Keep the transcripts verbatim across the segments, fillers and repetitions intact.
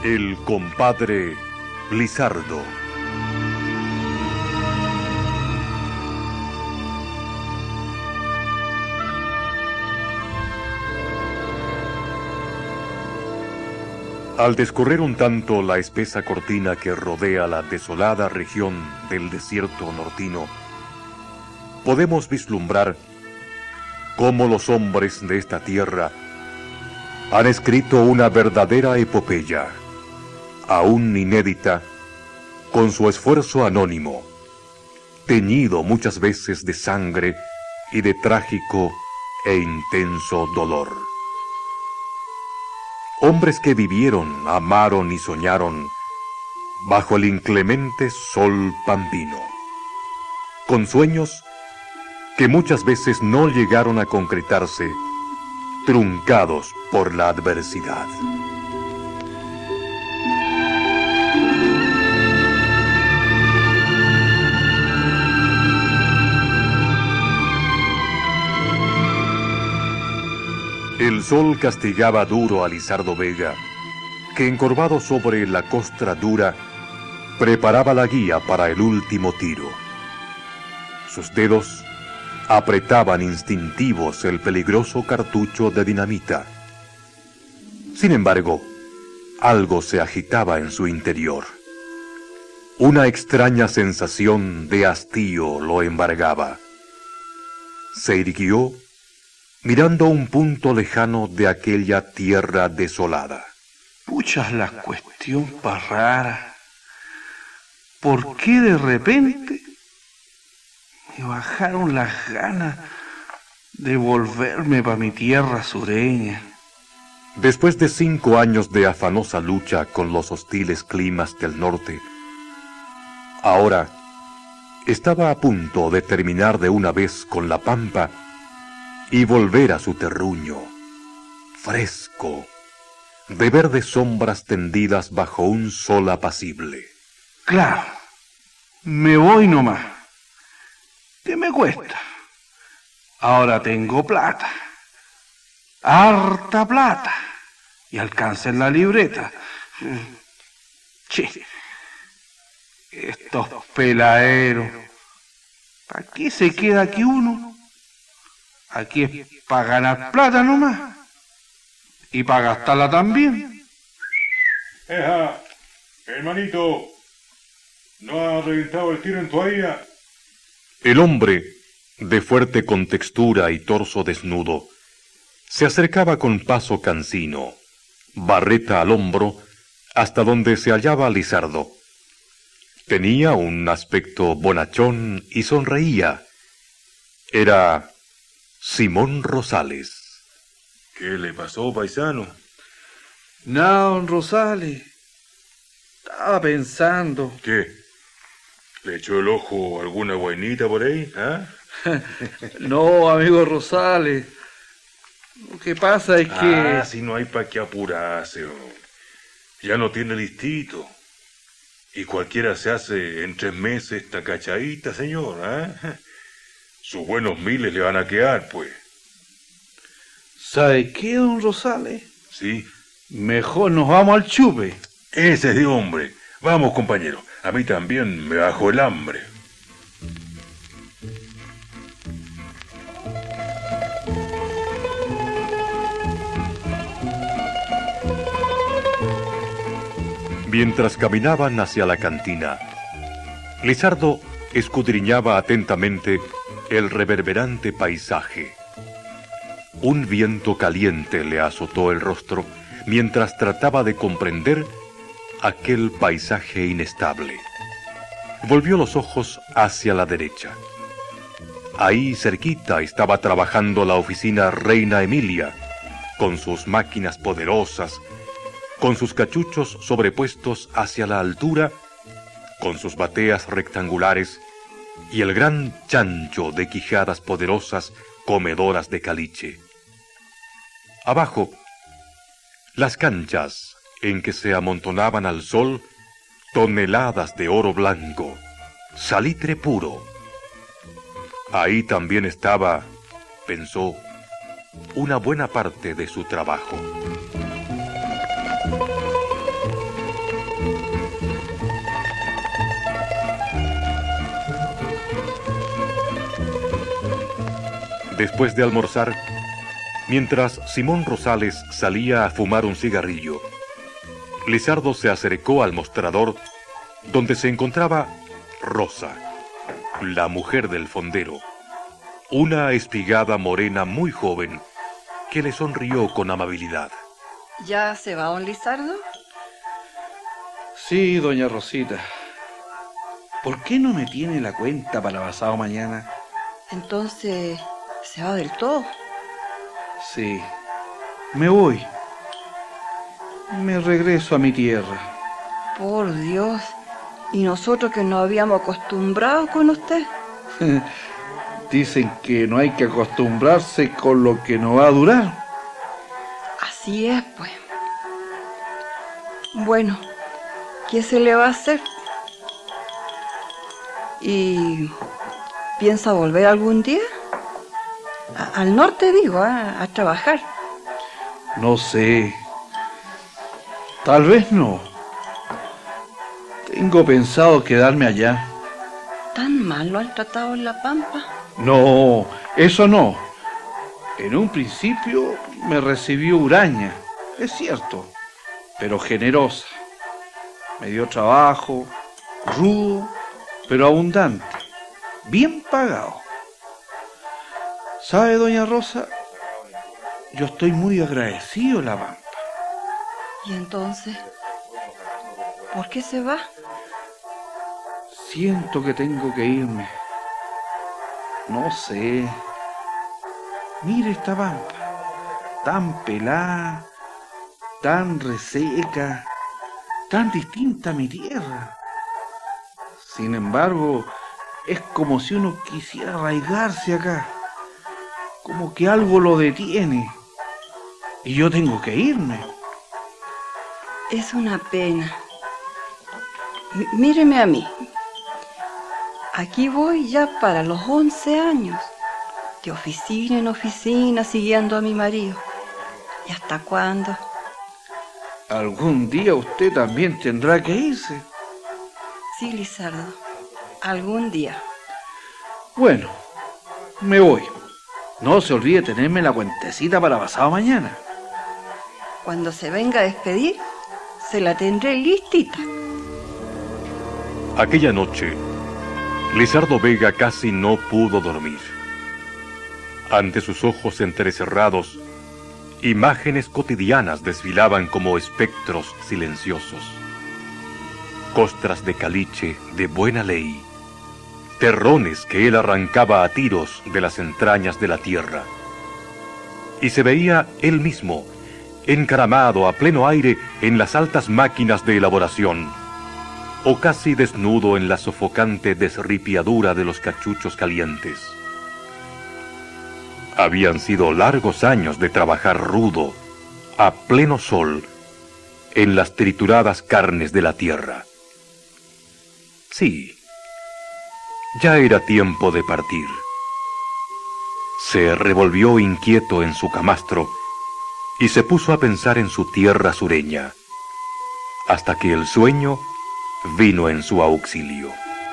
El compadre Lizardo. Al descorrer un tanto la espesa cortina que rodea la desolada región del desierto nortino, podemos vislumbrar cómo los hombres de esta tierra han escrito una verdadera epopeya, aún inédita, con su esfuerzo anónimo, teñido muchas veces de sangre y de trágico e intenso dolor. Hombres que vivieron, amaron y soñaron bajo el inclemente sol pampeano, con sueños que muchas veces no llegaron a concretarse, truncados por la adversidad. El sol castigaba duro a Lizardo Vega, que encorvado sobre la costra dura, preparaba la guía para el último tiro. Sus dedos apretaban instintivos el peligroso cartucho de dinamita. Sin embargo, algo se agitaba en su interior. Una extraña sensación de hastío lo embargaba. Se irguió mirando un punto lejano de aquella tierra desolada. Pucha, la cuestión pa' rara. ¿Por qué de repente me bajaron las ganas de volverme pa' mi tierra sureña? Después de cinco años de afanosa lucha con los hostiles climas del norte, ahora estaba a punto de terminar de una vez con la pampa y volver a su terruño, fresco, de verdes sombras tendidas bajo un sol apacible. Claro, me voy nomás. ¿Qué me cuesta? Ahora tengo plata, harta plata, y alcanza en la libreta. Che, estos peladeros, ¿para qué se queda aquí uno? Aquí es para ganar plata nomás. Y para gastarla también. Eja, hermanito, ¿no ha reventado el tiro en toalla? El hombre, de fuerte contextura y torso desnudo, se acercaba con paso cansino, barreta al hombro, hasta donde se hallaba Lizardo. Tenía un aspecto bonachón y sonreía. Era Simón Rosales. ¿Qué le pasó, paisano? No, don Rosales. Estaba pensando. ¿Qué? ¿Le echó el ojo alguna guainita por ahí? ¿Ah? No, amigo Rosales. Lo que pasa es que... Ah, si no hay pa' qué apurarse. Oh. Ya no tiene listito. Y cualquiera se hace en tres meses esta cachadita, señor. ¿Ah? Sus buenos miles le van a quedar, pues. ¿Sabe qué, don Rosales? Sí. Mejor nos vamos al chupe. Ese es de hombre. Vamos, compañero. A mí también me bajó el hambre. Mientras caminaban hacia la cantina, Lizardo escudriñaba atentamente el reverberante paisaje. Un viento caliente le azotó el rostro mientras trataba de comprender aquel paisaje inestable. Volvió los ojos hacia la derecha. Ahí cerquita estaba trabajando la oficina Reina Emilia, con sus máquinas poderosas, con sus cachuchos sobrepuestos hacia la altura, con sus bateas rectangulares y el gran chancho de quijadas poderosas comedoras de caliche. Abajo, las canchas en que se amontonaban al sol toneladas de oro blanco, salitre puro. Ahí también estaba, pensó, una buena parte de su trabajo. Después de almorzar, mientras Simón Rosales salía a fumar un cigarrillo, Lizardo se acercó al mostrador donde se encontraba Rosa, la mujer del fondero, una espigada morena muy joven que le sonrió con amabilidad. ¿Ya se va don Lizardo? Sí, doña Rosita. ¿Por qué no me tiene la cuenta para pasado mañana? Entonces, ¿se va del todo? Sí, me voy. Me regreso a mi tierra. Por Dios, ¿y nosotros que nos habíamos acostumbrado con usted? Dicen que no hay que acostumbrarse con lo que no va a durar. Así es, pues. Bueno, ¿qué se le va a hacer? ¿Y piensa volver algún día? A- al norte, digo, ¿eh? A trabajar. No sé. Tal vez no. Tengo pensado quedarme allá. ¿Tan mal lo han tratado en La Pampa? No, eso no. En un principio me recibió Uraña, es cierto, pero generosa. Me dio trabajo, rudo, pero abundante, bien pagado. ¿Sabe, doña Rosa? Yo estoy muy agradecido en La Pampa. ¿Y entonces? ¿Por qué se va? Siento que tengo que irme. No sé. Mire esta pampa, tan pelada, tan reseca, tan distinta a mi tierra. Sin embargo, es como si uno quisiera arraigarse acá, como que algo lo detiene, y yo tengo que irme. Es una pena. M- míreme a mí. Aquí voy ya para los once años, de oficina en oficina, siguiendo a mi marido. ¿Y hasta cuándo? Algún día usted también tendrá que irse. Sí, Lizardo, algún día. Bueno, me voy. No se olvide tenerme la cuentecita para pasado mañana. Cuando se venga a despedir, se la tendré listita. Aquella noche, Lizardo Vega casi no pudo dormir. Ante sus ojos entrecerrados, imágenes cotidianas desfilaban como espectros silenciosos. Costras de caliche de buena ley, terrones que él arrancaba a tiros de las entrañas de la tierra. Y se veía él mismo, encaramado a pleno aire en las altas máquinas de elaboración, o casi desnudo en la sofocante desripiadura de los cachuchos calientes. Habían sido largos años de trabajar rudo, a pleno sol, en las trituradas carnes de la tierra. Sí, ya era tiempo de partir. Se revolvió inquieto en su camastro y se puso a pensar en su tierra sureña, hasta que el sueño vino en su auxilio.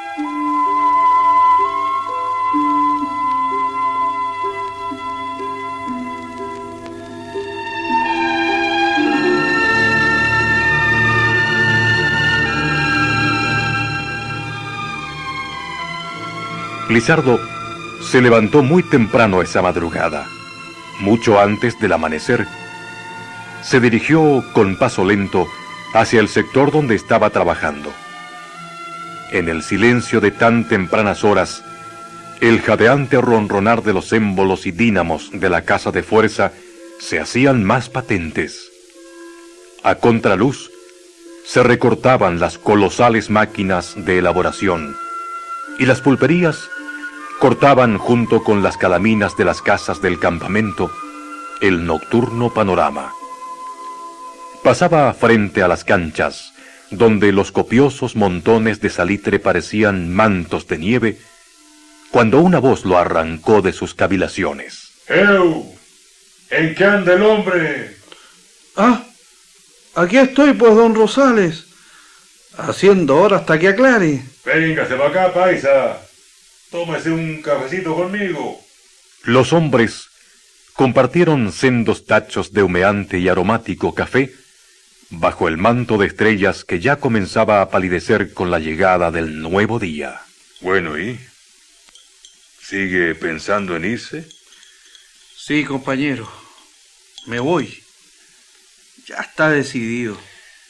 Lizardo se levantó muy temprano esa madrugada, mucho antes del amanecer. Se dirigió con paso lento hacia el sector donde estaba trabajando. En el silencio de tan tempranas horas, el jadeante ronronar de los émbolos y dínamos de la casa de fuerza se hacían más patentes. A contraluz, se recortaban las colosales máquinas de elaboración, y las pulperías cortaban junto con las calaminas de las casas del campamento el nocturno panorama. Pasaba frente a las canchas, donde los copiosos montones de salitre parecían mantos de nieve, cuando una voz lo arrancó de sus cavilaciones. ¡Eu! ¿En qué anda el hombre? Ah, aquí estoy, pues, don Rosales, haciendo hora hasta que aclare. Véngase para acá, paisa. Tómese un cafecito conmigo. Los hombres compartieron sendos tachos de humeante y aromático café bajo el manto de estrellas que ya comenzaba a palidecer con la llegada del nuevo día. Bueno, ¿y? ¿Sigue pensando en irse? Sí, compañero. Me voy. Ya está decidido.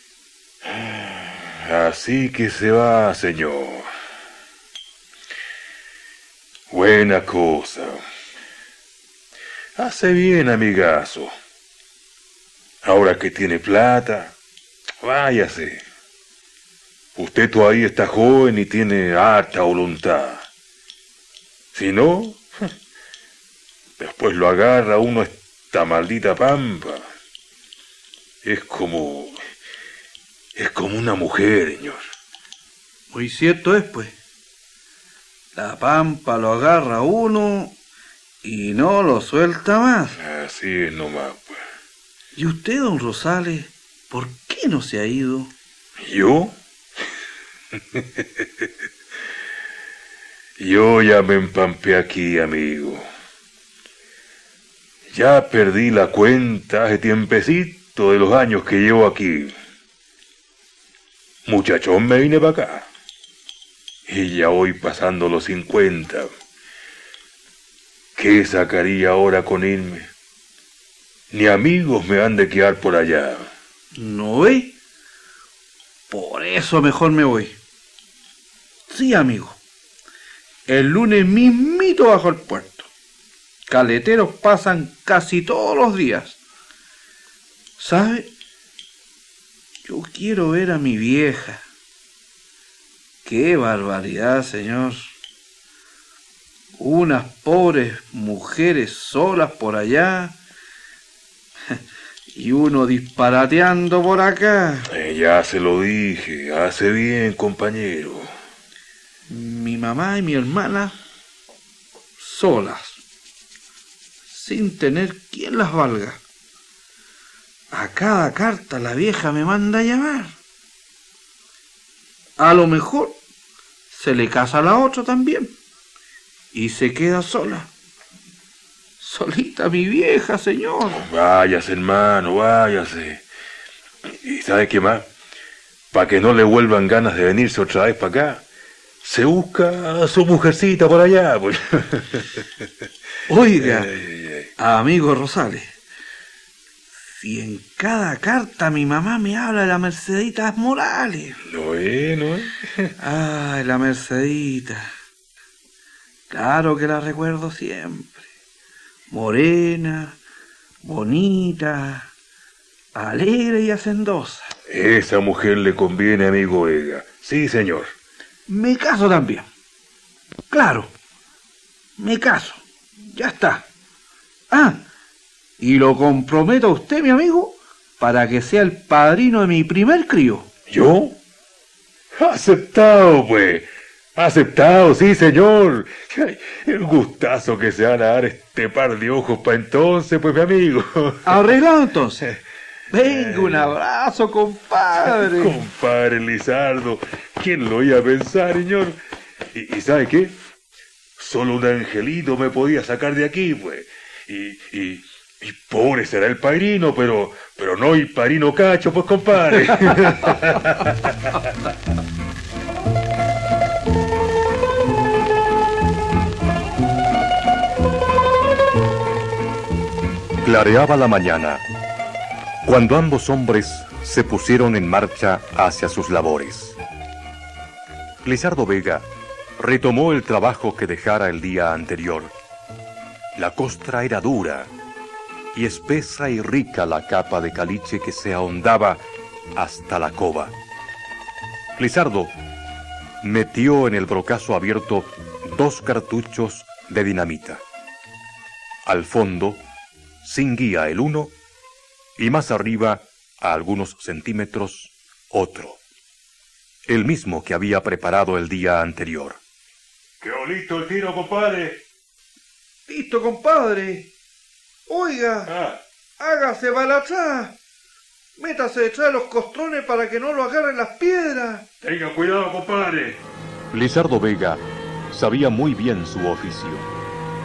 Así que se va, señor. Buena cosa. Hace bien, amigazo. Ahora que tiene plata, váyase. Usted todavía está joven y tiene harta voluntad. Si no, después lo agarra uno esta maldita pampa. Es como... es como una mujer, señor. Muy cierto es, pues. La pampa lo agarra uno y no lo suelta más. Así es nomás, pues. ¿Y usted, don Rosales, por qué no se ha ido? ¿Yo? Yo ya me empampé aquí, amigo. Ya perdí la cuenta hace tiempecito de los años que llevo aquí. Muchachón, me vine para acá. Y ya voy pasando los cincuenta. ¿Qué sacaría ahora con irme? Ni amigos me han de quedar por allá. ¿No ve? Por eso mejor me voy. Sí, amigo. El lunes mismito bajo el puerto. Caleteros pasan casi todos los días. ¿Sabe? Yo quiero ver a mi vieja. ¡Qué barbaridad, señor! Unas pobres mujeres solas por allá y uno disparateando por acá. Eh, ya se lo dije, hace bien, compañero. Mi mamá y mi hermana solas, sin tener quien las valga. A cada carta la vieja me manda a llamar. A lo mejor se le casa a la otra también y se queda sola. Solita mi vieja, señor. Váyase, hermano, váyase. ¿Y sabe qué más? Para que no le vuelvan ganas de venirse otra vez para acá, se busca a su mujercita por allá, pues. Oiga, Ay, ay, ay. amigo Rosales, si en cada carta mi mamá me habla de la Mercedita Morales. No es, no es. Ay, la Mercedita. Claro que la recuerdo siempre. Morena, bonita, alegre y hacendosa. Esa mujer le conviene, amigo Vega. Sí, señor. Me caso también. Claro, me caso. Ya está. Ah, y lo comprometo a usted, mi amigo, para que sea el padrino de mi primer crío. ¿Yo? Aceptado, pues. Aceptado, sí, señor. Ay, el gustazo que se van a dar este par de ojos para entonces, pues, mi amigo. Arreglado entonces. Venga, un abrazo, compadre. Compadre Lizardo, ¿quién lo iba a pensar, señor? ¿Y, y sabe qué? Solo un angelito me podía sacar de aquí, pues. Y, y, y pobre será el padrino, pero, pero no el padrino cacho, pues, compadre. Clareaba la mañana, cuando ambos hombres se pusieron en marcha hacia sus labores. Lizardo Vega retomó el trabajo que dejara el día anterior. La costra era dura y espesa y rica la capa de caliche que se ahondaba hasta la cova. Lizardo metió en el brocazo abierto dos cartuchos de dinamita. Al fondo, sin guía el uno, y más arriba, a algunos centímetros, otro. El mismo que había preparado el día anterior. ¡Quedó listo el tiro, compadre! Listo, compadre. Oiga, Ah, hágase para atrás. Métase detrás de los costrones para que no lo agarren las piedras. tenga cuidado, compadre. Lizardo Vega sabía muy bien su oficio.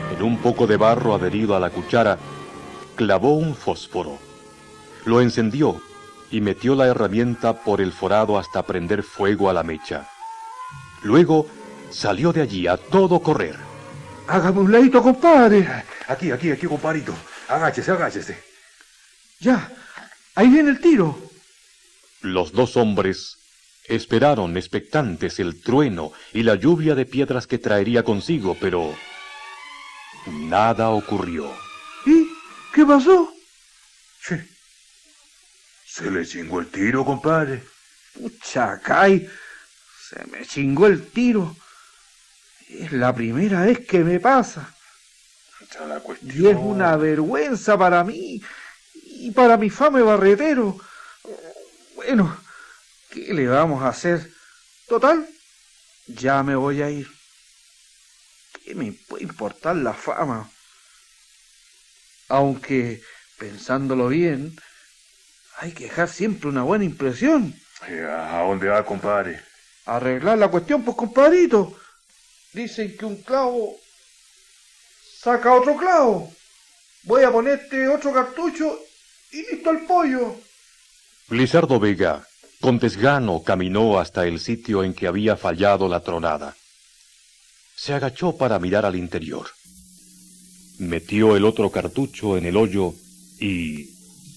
En un poco de barro adherido a la cuchara, clavó un fósforo. Lo encendió y metió la herramienta por el forado hasta prender fuego a la mecha. Luego salió de allí a todo correr. Hágame un ladito, compadre. Aquí, aquí, aquí, compadrito. Agáchese, agáchese. Ya, ahí viene el tiro. Los dos hombres esperaron expectantes el trueno y la lluvia de piedras que traería consigo, pero nada ocurrió. ¿Y qué pasó? Che, se le chingó el tiro, compadre. Pucha, Cay, se me chingó el tiro. Es la primera vez que me pasa. Esta es la cuestión. Y es una vergüenza para mí y para mi fame barretero. Bueno, ¿qué le vamos a hacer? Total, ya me voy a ir. ¿Qué me puede importar la fama? Aunque, pensándolo bien, hay que dejar siempre una buena impresión. ¿A dónde va, compadre? Arreglar la cuestión, pues, compadrito. Dicen que un clavo saca otro clavo. Voy a ponerte otro cartucho y listo el pollo. Lizardo Vega, con desgano, caminó hasta el sitio en que había fallado la tronada. Se agachó para mirar al interior. Metió el otro cartucho en el hoyo y...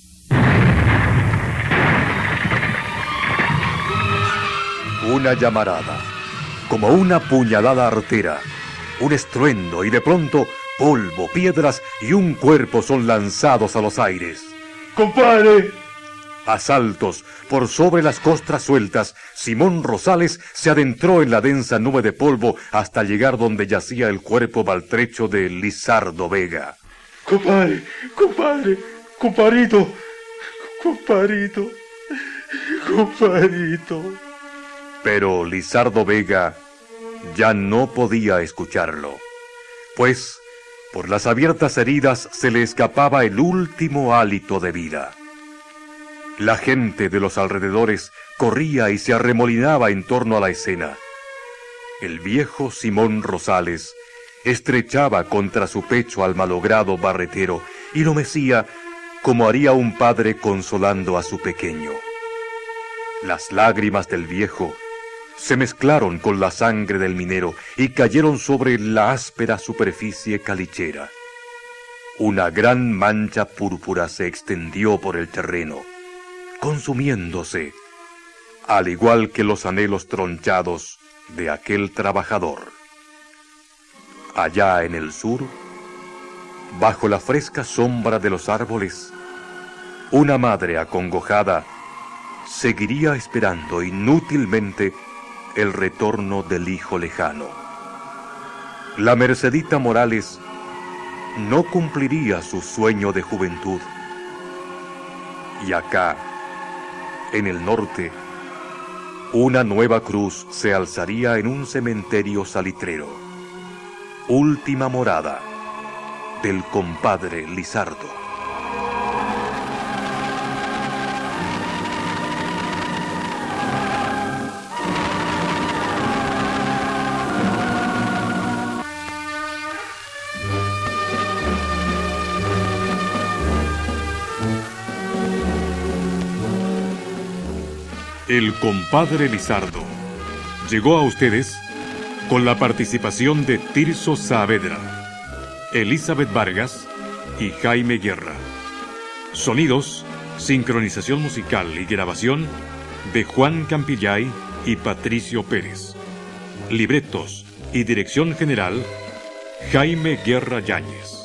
una llamarada, como una puñalada artera, un estruendo y de pronto polvo, piedras y un cuerpo son lanzados a los aires. ¡Compadre! A saltos, por sobre las costras sueltas, Simón Rosales se adentró en la densa nube de polvo hasta llegar donde yacía el cuerpo maltrecho de Lizardo Vega. ¡Compadre! ¡Compadre! ¡Compadrito! ¡Compadrito! ¡Compadrito! Pero Lizardo Vega ya no podía escucharlo, pues por las abiertas heridas se le escapaba el último hálito de vida. La gente de los alrededores corría y se arremolinaba en torno a la escena. El viejo Simón Rosales estrechaba contra su pecho al malogrado barretero y lo mecía como haría un padre consolando a su pequeño. Las lágrimas del viejo se mezclaron con la sangre del minero y cayeron sobre la áspera superficie calichera. Una gran mancha púrpura se extendió por el terreno, consumiéndose, al igual que los anhelos tronchados de aquel trabajador. Allá en el sur, bajo la fresca sombra de los árboles, una madre acongojada seguiría esperando inútilmente el retorno del hijo lejano. La Mercedita Morales no cumpliría su sueño de juventud. Y acá, en el norte, una nueva cruz se alzaría en un cementerio salitrero. Última morada del compadre Lizardo. El compadre Lizardo llegó a ustedes con la participación de Tirso Saavedra, Elizabeth Vargas y Jaime Guerra. Sonidos, sincronización musical y grabación de Juan Campillay y Patricio Pérez. Libretos y dirección general, Jaime Guerra Yáñez.